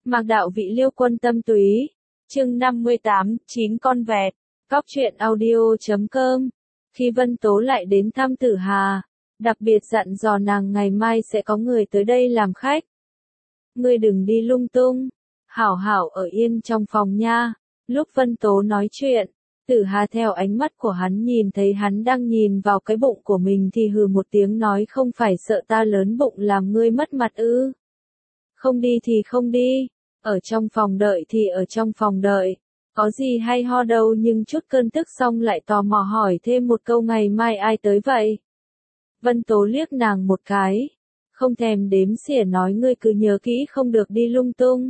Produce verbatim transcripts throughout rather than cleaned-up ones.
Mạc đạo vị liêu quân tâm túy. Chương năm mươi tám, chín con vẹt. Cóc truyện audio chấm com. Khi Vân Tố lại đến thăm Tử Hà, đặc biệt dặn dò nàng ngày mai sẽ có người tới đây làm khách. Ngươi đừng đi lung tung, hảo hảo ở yên trong phòng nha. Lúc Vân Tố nói chuyện, Tử Hà theo ánh mắt của hắn nhìn thấy hắn đang nhìn vào cái bụng của mình thì hừ một tiếng nói, không phải sợ ta lớn bụng làm ngươi mất mặt ư? Không đi thì không đi, ở trong phòng đợi thì ở trong phòng đợi, có gì hay ho đâu. Nhưng chút cơn tức xong lại tò mò hỏi thêm một câu, ngày mai ai tới vậy? Vân Tố liếc nàng một cái, không thèm đếm xỉa nói, ngươi cứ nhớ kỹ không được đi lung tung.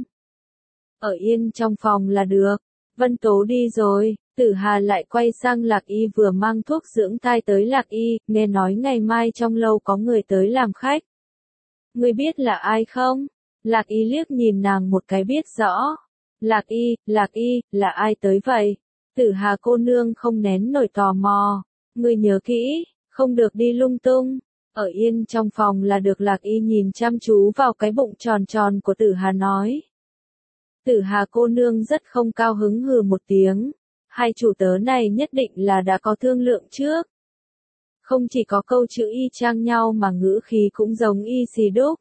Ở yên trong phòng là được. Vân Tố đi rồi, Tử Hà lại quay sang Lạc Y vừa mang thuốc dưỡng thai tới. Lạc Y, nghe nói ngày mai trong lâu có người tới làm khách. Ngươi biết là ai không? Lạc Y liếc nhìn nàng một cái biết rõ. Lạc Y, Lạc Y, là ai tới vậy? Tử Hà cô nương không nén nổi tò mò. Ngươi nhớ kỹ, không được đi lung tung. Ở yên trong phòng là được. Lạc Y nhìn chăm chú vào cái bụng tròn tròn của Tử Hà nói. Tử Hà cô nương rất không cao hứng hừ một tiếng. Hai chủ tớ này nhất định là đã có thương lượng trước. Không chỉ có câu chữ y chang nhau mà ngữ khí cũng giống y xì đúc.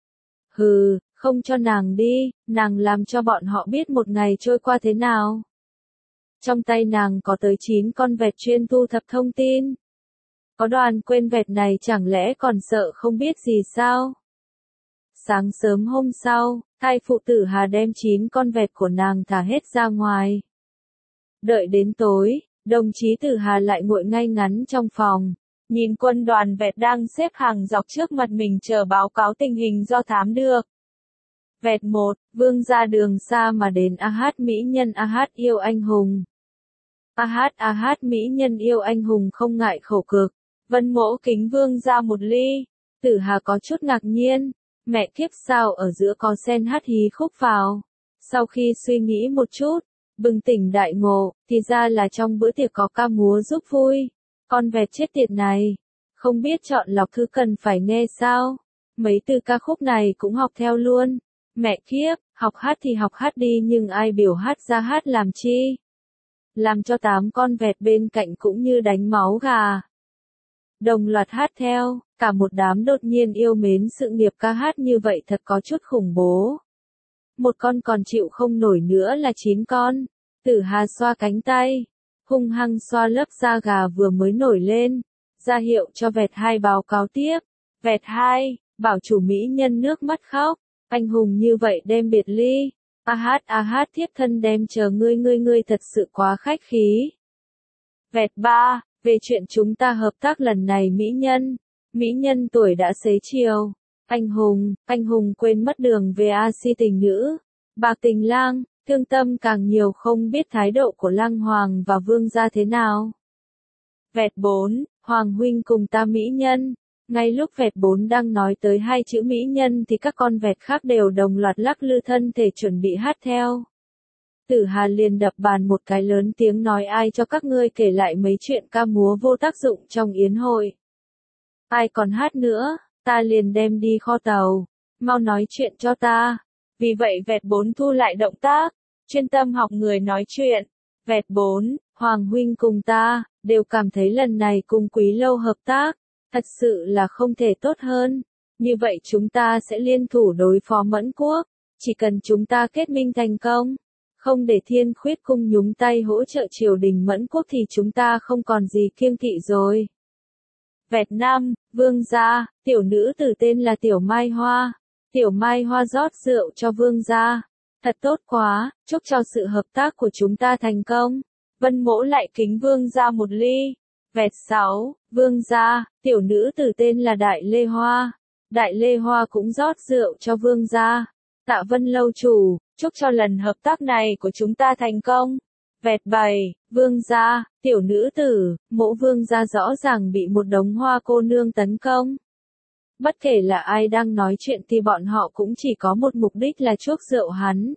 Hừ, không cho nàng đi, nàng làm cho bọn họ biết một ngày trôi qua thế nào. Trong tay nàng có tới chín con vẹt chuyên thu thập thông tin. Có đoàn quên vẹt này chẳng lẽ còn sợ không biết gì sao? Sáng sớm hôm sau, thai phụ Tử Hà đem chín con vẹt của nàng thả hết ra ngoài. Đợi đến tối, đồng chí Tử Hà lại ngồi ngay ngắn trong phòng, nhìn quân đoàn vẹt đang xếp hàng dọc trước mặt mình chờ báo cáo tình hình do thám được. Vẹt một, vương ra đường xa mà đến. A hát mỹ nhân, A hát yêu anh hùng. A hát A hát mỹ nhân yêu anh hùng không ngại khổ cực. Vân Mỗ kính vương ra một ly. Tử Hà có chút ngạc nhiên. Mẹ kiếp, sao ở giữa có sen hát hí khúc vào? Sau khi suy nghĩ một chút, bừng tỉnh đại ngộ, thì ra là trong bữa tiệc có ca múa giúp vui. Con vẹt chết tiệt này, không biết chọn lọc thứ cần phải nghe sao? Mấy từ ca khúc này cũng học theo luôn. Mẹ kiếp, học hát thì học hát đi nhưng ai biểu hát ra hát làm chi? Làm cho tám con vẹt bên cạnh cũng như đánh máu gà. Đồng loạt hát theo, cả một đám đột nhiên yêu mến sự nghiệp ca hát như vậy thật có chút khủng bố. Một con còn chịu không nổi nữa là chín con. Tử Hà xoa cánh tay, hung hăng xoa lớp da gà vừa mới nổi lên, ra hiệu cho vẹt hai báo cáo tiếp. Vẹt hai, bảo chủ mỹ nhân nước mắt khóc, anh hùng như vậy đem biệt ly. A hát A hát thiếp thân đem chờ ngươi, ngươi ngươi thật sự quá khách khí. Vẹt ba, về chuyện chúng ta hợp tác lần này mỹ nhân, mỹ nhân tuổi đã xế chiều. Anh hùng, anh hùng quên mất đường về a si tình nữ, bạc tình lang, thương tâm càng nhiều, không biết thái độ của lang hoàng và vương gia thế nào. Vẹt bốn, hoàng huynh cùng ta mỹ nhân. Ngay lúc vẹt bốn đang nói tới hai chữ mỹ nhân thì các con vẹt khác đều đồng loạt lắc lư thân thể chuẩn bị hát theo. Tử Hà liền đập bàn một cái lớn tiếng nói, ai cho các ngươi kể lại mấy chuyện ca múa vô tác dụng trong yến hội. Ai còn hát nữa, ta liền đem đi kho tàu, mau nói chuyện cho ta. Vì vậy vẹt bốn thu lại động tác, chuyên tâm học người nói chuyện. Vẹt bốn, hoàng huynh cùng ta, đều cảm thấy lần này cùng Quý Lâu hợp tác, thật sự là không thể tốt hơn. Như vậy chúng ta sẽ liên thủ đối phó Mẫn Quốc, chỉ cần chúng ta kết minh thành công, không để Thiên Khuyết cung nhúng tay hỗ trợ triều đình Mẫn Quốc thì chúng ta không còn gì kiêng kỵ rồi. Vẹt năm, vương gia, tiểu nữ tử tên là Tiểu Mai Hoa. Tiểu Mai Hoa rót rượu cho vương gia. Thật tốt quá, chúc cho sự hợp tác của chúng ta thành công. Vân Mỗ lại kính vương gia một ly. Vẹt sáu, vương gia, tiểu nữ tử tên là Đại Lê Hoa. Đại Lê Hoa cũng rót rượu cho vương gia. Tạ Vân lâu chủ, chúc cho lần hợp tác này của chúng ta thành công. Vẹt bảy, vương gia, tiểu nữ tử, Mỗ vương gia rõ ràng bị một đống hoa cô nương tấn công. Bất kể là ai đang nói chuyện thì bọn họ cũng chỉ có một mục đích là chuốc rượu hắn.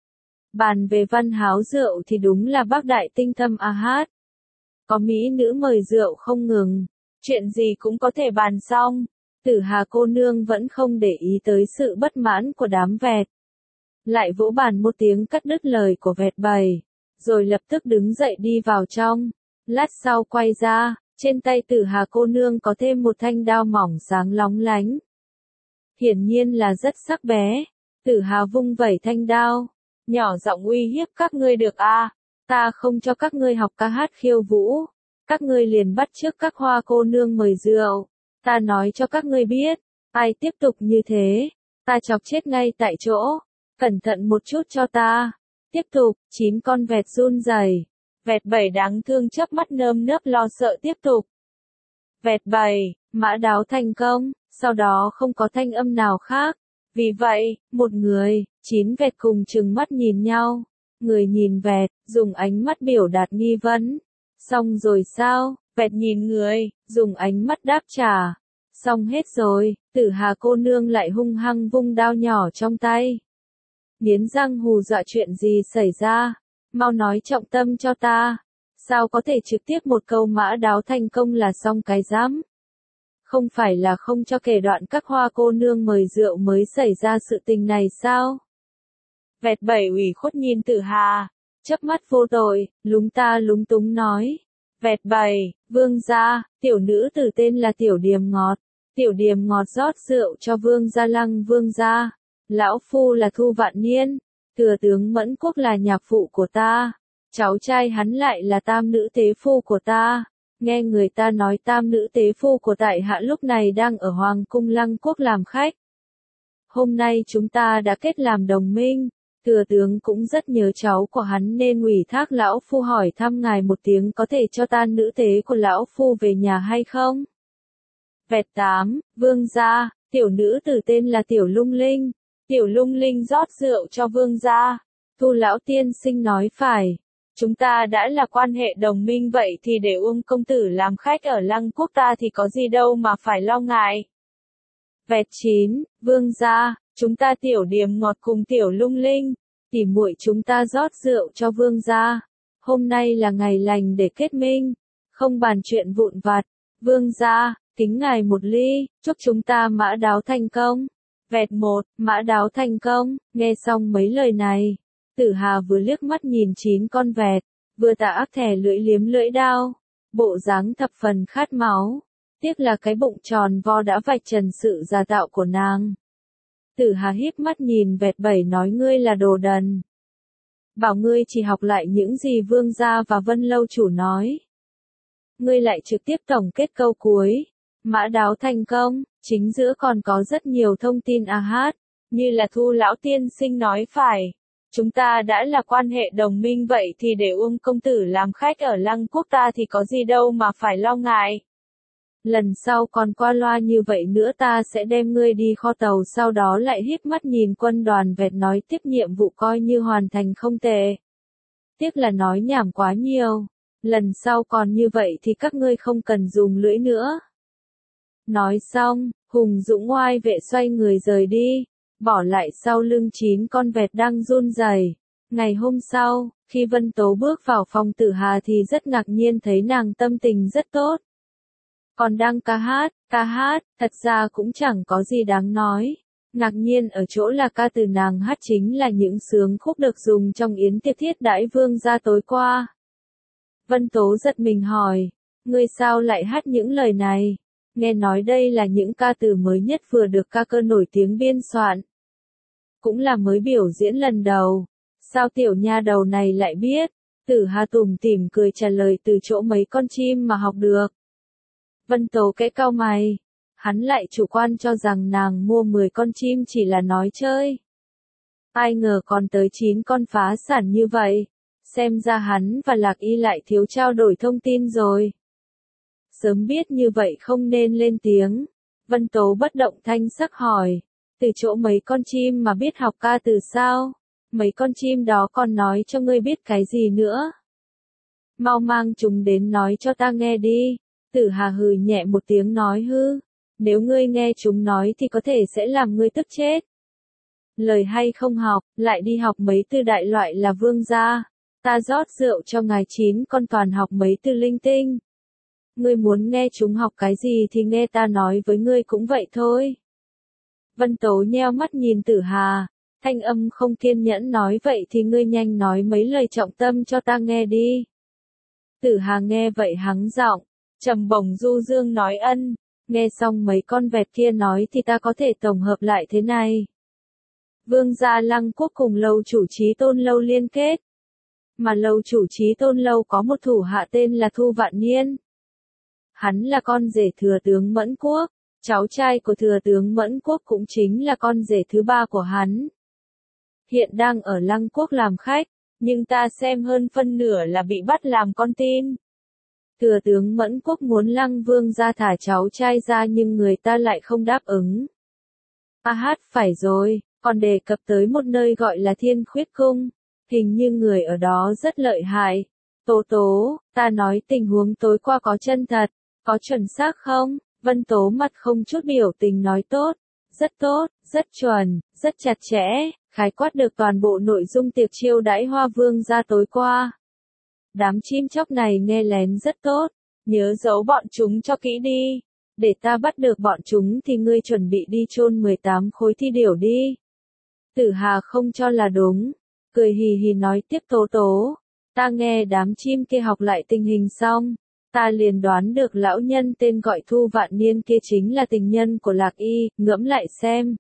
Bàn về văn háo rượu thì đúng là bác đại tinh thâm A hát. Có mỹ nữ mời rượu không ngừng, chuyện gì cũng có thể bàn xong. Tử Hà cô nương vẫn không để ý tới sự bất mãn của đám vẹt. lại vỗ bàn một tiếng cắt đứt lời của vẹt bảy, rồi lập tức đứng dậy đi vào trong. Lát sau quay ra, trên tay Tử Hà cô nương có thêm một thanh đao mỏng sáng lóng lánh. Hiển nhiên là rất sắc bé. Tử Hà vung vẩy thanh đao, nhỏ giọng uy hiếp các ngươi được a, ta không cho các ngươi học ca hát khiêu vũ, các ngươi liền bắt chước các hoa cô nương mời rượu, ta nói cho các ngươi biết, ai tiếp tục như thế, ta chọc chết ngay tại chỗ, cẩn thận một chút cho ta. Tiếp tục, chín con vẹt run rẩy. Vẹt bảy đáng thương chớp mắt nơm nớp lo sợ tiếp tục. Vẹt bảy, mã đáo thành công, sau đó không có thanh âm nào khác. Vì vậy, một người, chín vẹt cùng trừng mắt nhìn nhau. Người nhìn vẹt, dùng ánh mắt biểu đạt nghi vấn. Xong rồi sao? Vẹt nhìn người, dùng ánh mắt đáp trả. Xong hết rồi, Tử Hà cô nương lại hung hăng vung đao nhỏ trong tay. Nghiến răng hù dọa chuyện gì xảy ra? Mau nói trọng tâm cho ta. Sao có thể trực tiếp một câu mã đáo thành công là xong cái rắm? Không phải là không cho kể đoạn các hoa cô nương mời rượu mới xảy ra sự tình này sao? Vẹt bảy ủy khuất nhìn Tử Hà, chớp mắt vô tội, lúng ta lúng túng nói. Vẹt bảy, vương gia, tiểu nữ tử tên là Tiểu Điềm Ngọt. Tiểu Điềm Ngọt rót rượu cho vương gia Lăng vương gia. Lão phu là Thu Vạn Niên, thừa tướng Mẫn Quốc là nhạc phụ của ta, cháu trai hắn lại là tam nữ tế phu của ta. Nghe người ta nói tam nữ tế phu của tại hạ lúc này đang ở Hoàng cung Lăng Quốc làm khách. Hôm nay chúng ta đã kết làm đồng minh, thừa tướng cũng rất nhớ cháu của hắn nên ủy thác lão phu hỏi thăm ngài một tiếng có thể cho ta nữ tế của lão phu về nhà hay không? Vẹt tám, vương gia, tiểu nữ tử tên là Tiểu Lung Linh. Tiểu Lung Linh rót rượu cho vương gia. Thu lão tiên sinh nói phải. Chúng ta đã là quan hệ đồng minh vậy thì để Uông công tử làm khách ở Lăng Quốc ta thì có gì đâu mà phải lo ngại. Vẹt chín, vương gia, chúng ta Tiểu Điềm Ngọt cùng Tiểu Lung Linh, tỉ muội chúng ta rót rượu cho vương gia. Hôm nay là ngày lành để kết minh, không bàn chuyện vụn vặt. Vương gia, kính ngài một ly, chúc chúng ta mã đáo thành công. Vẹt một, mã đáo thành công. Nghe xong mấy lời này, Tử Hà vừa liếc mắt nhìn chín con vẹt, vừa tà ác thẻ lưỡi liếm lưỡi đao, bộ dáng thập phần khát máu. Tiếc là cái bụng tròn vo đã vạch trần sự giả tạo của nàng. Tử Hà híp mắt nhìn vẹt bảy nói ngươi là đồ đần. Bảo ngươi chỉ học lại những gì vương gia và Vân lâu chủ nói. Ngươi lại trực tiếp tổng kết câu cuối. Mã đáo thành công, chính giữa còn có rất nhiều thông tin a hát, như là Thu lão tiên sinh nói phải. Chúng ta đã là quan hệ đồng minh vậy thì để Uông công tử làm khách ở Lăng Quốc ta thì có gì đâu mà phải lo ngại. Lần sau còn qua loa như vậy nữa ta sẽ đem ngươi đi kho tàu sau đó lại híp mắt nhìn quân đoàn vẹt nói tiếp nhiệm vụ coi như hoàn thành không tệ. Tiếc là nói nhảm quá nhiều. Lần sau còn như vậy thì các ngươi không cần dùng lưỡi nữa. Nói xong, Hùng Dũng oai vệ xoay người rời đi, bỏ lại sau lưng chín con vẹt đang run rẩy. Ngày hôm sau, khi Vân Tố bước vào phòng Tử Hà thì rất ngạc nhiên thấy nàng tâm tình rất tốt. Còn đang ca hát, ca hát, thật ra cũng chẳng có gì đáng nói. Ngạc nhiên ở chỗ là ca từ nàng hát chính là những sướng khúc được dùng trong yến tiệc thiết đãi vương gia tối qua. Vân Tố giật mình hỏi, ngươi sao lại hát những lời này? Nghe nói đây là những ca từ mới nhất vừa được ca cơ nổi tiếng biên soạn. Cũng là mới biểu diễn lần đầu. Sao tiểu nha đầu này lại biết? Tử Hà tủm tỉm cười trả lời từ chỗ mấy con chim mà học được. Vân Tố kẽ cau mày. Hắn lại chủ quan cho rằng nàng mua mười con chim chỉ là nói chơi. Ai ngờ còn tới chín con phá sản như vậy. Xem ra hắn và Lạc Y lại thiếu trao đổi thông tin rồi. Sớm biết như vậy không nên lên tiếng. Vân Tố bất động thanh sắc hỏi. Từ chỗ mấy con chim mà biết học ca từ sao? Mấy con chim đó còn nói cho ngươi biết cái gì nữa? Mau mang chúng đến nói cho ta nghe đi. Tử Hà hừ nhẹ một tiếng nói hư. Nếu ngươi nghe chúng nói thì có thể sẽ làm ngươi tức chết. Lời hay không học, lại đi học mấy từ đại loại là vương gia. Ta rót rượu cho ngài chín con toàn học mấy từ linh tinh. Ngươi muốn nghe chúng học cái gì thì nghe ta nói với ngươi cũng vậy thôi. Vân Tố nheo mắt nhìn Tử Hà. Thanh âm không kiên nhẫn nói vậy thì ngươi nhanh nói mấy lời trọng tâm cho ta nghe đi. Tử Hà nghe vậy hắng giọng, trầm bổng du dương nói ân, nghe xong mấy con vẹt kia nói thì ta có thể tổng hợp lại thế này. Vương gia Lăng Quốc cùng lâu chủ Chí Tôn lâu liên kết. Mà lâu chủ Chí Tôn lâu có một thủ hạ tên là Thu Vạn Niên. Hắn là con rể thừa tướng Mẫn Quốc, cháu trai của thừa tướng Mẫn Quốc cũng chính là con rể thứ ba của hắn. Hiện đang ở Lăng Quốc làm khách, nhưng ta xem hơn phân nửa là bị bắt làm con tin. Thừa tướng Mẫn Quốc muốn Lăng Vương ra thả cháu trai ra nhưng người ta lại không đáp ứng. A hát phải rồi, còn đề cập tới một nơi gọi là Thiên Khuyết Cung, hình như người ở đó rất lợi hại. Tố Tố, ta nói tình huống tối qua có chân thật, có chuẩn xác không? Vân Tố mặt không chút biểu tình nói tốt, rất tốt, rất chuẩn, rất chặt chẽ, khái quát được toàn bộ nội dung tiệc chiêu đãi Hoa Vương ra tối qua. Đám chim chóc này nghe lén rất tốt, nhớ giấu bọn chúng cho kỹ đi, để ta bắt được bọn chúng thì ngươi chuẩn bị đi chôn mười tám khối thi điểu đi. Tử Hà không cho là đúng, cười hì hì nói tiếp Tố Tố, ta nghe đám chim kia học lại tình hình xong, ta liền đoán được lão nhân tên gọi Thu Vạn Niên kia chính là tình nhân của Lạc Y, ngẫm lại xem.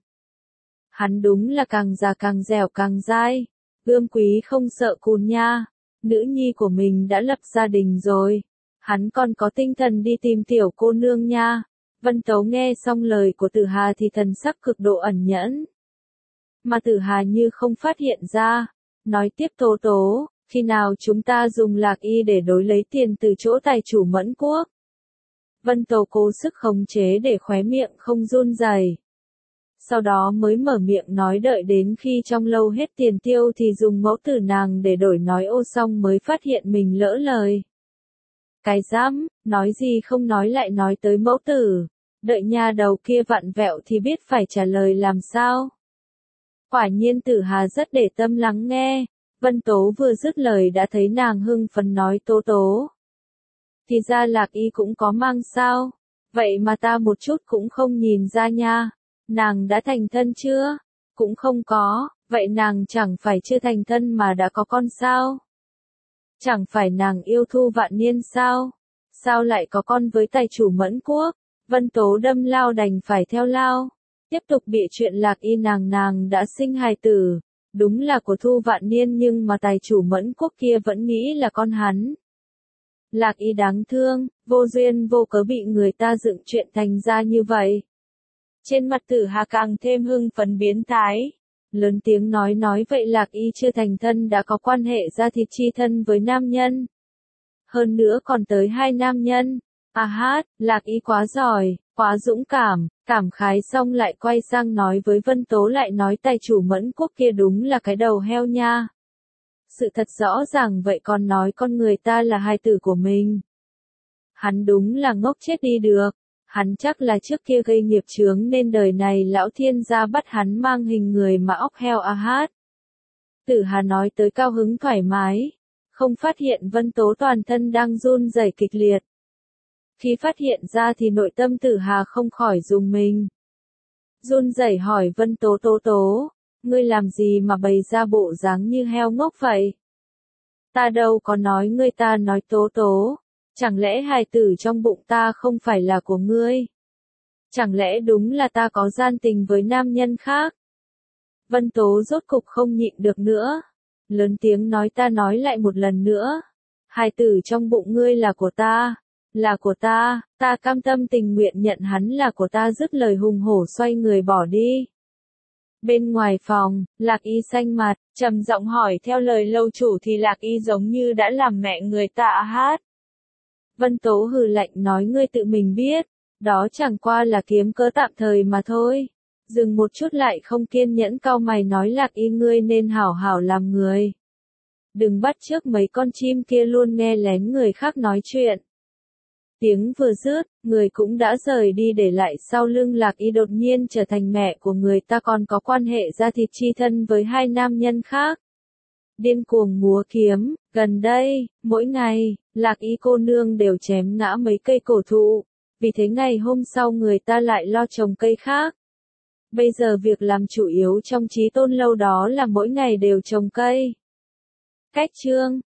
Hắn đúng là càng già càng dẻo càng dai, gươm quý không sợ cùn nha, nữ nhi của mình đã lập gia đình rồi, hắn còn có tinh thần đi tìm tiểu cô nương nha. Vân Tấu nghe xong lời của Tử Hà thì thần sắc cực độ ẩn nhẫn. Mà Tử Hà như không phát hiện ra, nói tiếp Tố Tố, khi nào chúng ta dùng Lạc Y để đối lấy tiền từ chỗ tài chủ Mẫn Quốc. Vân Tố cố sức khống chế để khóe miệng không run rẩy. Sau đó mới mở miệng nói đợi đến khi trong lâu hết tiền tiêu thì dùng mẫu tử nàng để đổi nói ô xong mới phát hiện mình lỡ lời. Cái dám, nói gì không nói lại nói tới mẫu tử, đợi nha đầu kia vặn vẹo thì biết phải trả lời làm sao. Quả nhiên Tử Hà rất để tâm lắng nghe, Vân Tố vừa dứt lời đã thấy nàng hưng phấn nói Tố Tố. Thì ra Lạc Y cũng có mang sao, vậy mà ta một chút cũng không nhìn ra nha, nàng đã thành thân chưa? Cũng không có, vậy nàng chẳng phải chưa thành thân mà đã có con sao? Chẳng phải nàng yêu Thu Vạn Niên sao? Sao lại có con với tài chủ Mẫn Quốc? Vân Tố đâm lao đành phải theo lao. Tiếp tục bịa chuyện Lạc Y nàng nàng đã sinh hài tử. Đúng là của Thu Vạn Niên nhưng mà tài chủ Mẫn Quốc kia vẫn nghĩ là con hắn. Lạc Y đáng thương, vô duyên vô cớ bị người ta dựng chuyện thành ra như vậy. Trên mặt Tử Hà càng thêm hưng phấn biến thái. Lớn tiếng nói nói vậy Lạc Y chưa thành thân đã có quan hệ ra thịt chi thân với nam nhân. Hơn nữa còn tới hai nam nhân. À hát, Lạc Y quá giỏi, quá dũng cảm, cảm khái xong lại quay sang nói với Vân Tố lại nói tài chủ Mẫn Quốc kia đúng là cái đầu heo nha. Sự thật rõ ràng vậy còn nói con người ta là hài tử của mình. Hắn đúng là ngốc chết đi được. Hắn chắc là trước kia gây nghiệp chướng nên đời này lão thiên gia bắt hắn mang hình người mà óc heo a hát. Tử Hà nói tới cao hứng thoải mái, không phát hiện Vân Tố toàn thân đang run rẩy kịch liệt. Khi phát hiện ra thì nội tâm Tử Hà không khỏi rùng mình. Run rẩy hỏi Vân Tố Tố Tố, ngươi làm gì mà bày ra bộ dáng như heo ngốc vậy? Ta đâu có nói ngươi ta nói Tố Tố. Chẳng lẽ hài tử trong bụng ta không phải là của ngươi? Chẳng lẽ đúng là ta có gian tình với nam nhân khác? Vân Tố rốt cục không nhịn được nữa. Lớn tiếng nói ta nói lại một lần nữa. Hài tử trong bụng ngươi là của ta. Là của ta, ta cam tâm tình nguyện nhận hắn là của ta dứt lời hùng hổ xoay người bỏ đi. Bên ngoài phòng, Lạc Y xanh mặt, trầm giọng hỏi theo lời lâu chủ thì Lạc Y giống như đã làm mẹ người ta à hát. Vân Tố hừ lạnh nói ngươi tự mình biết, đó chẳng qua là kiếm cớ tạm thời mà thôi. Dừng một chút lại không kiên nhẫn cau mày nói Lạc Y ngươi nên hảo hảo làm người. Đừng bắt chước mấy con chim kia luôn nghe lén người khác nói chuyện. Tiếng vừa dứt, người cũng đã rời đi để lại sau lưng Lạc Y đột nhiên trở thành mẹ của người ta còn có quan hệ ra thịt chi thân với hai nam nhân khác. Điên cuồng múa kiếm, gần đây, mỗi ngày, Lạc Y cô nương đều chém ngã mấy cây cổ thụ, vì thế ngày hôm sau người ta lại lo trồng cây khác. Bây giờ việc làm chủ yếu trong Chí Tôn Lâu đó là mỗi ngày đều trồng cây. Cách chương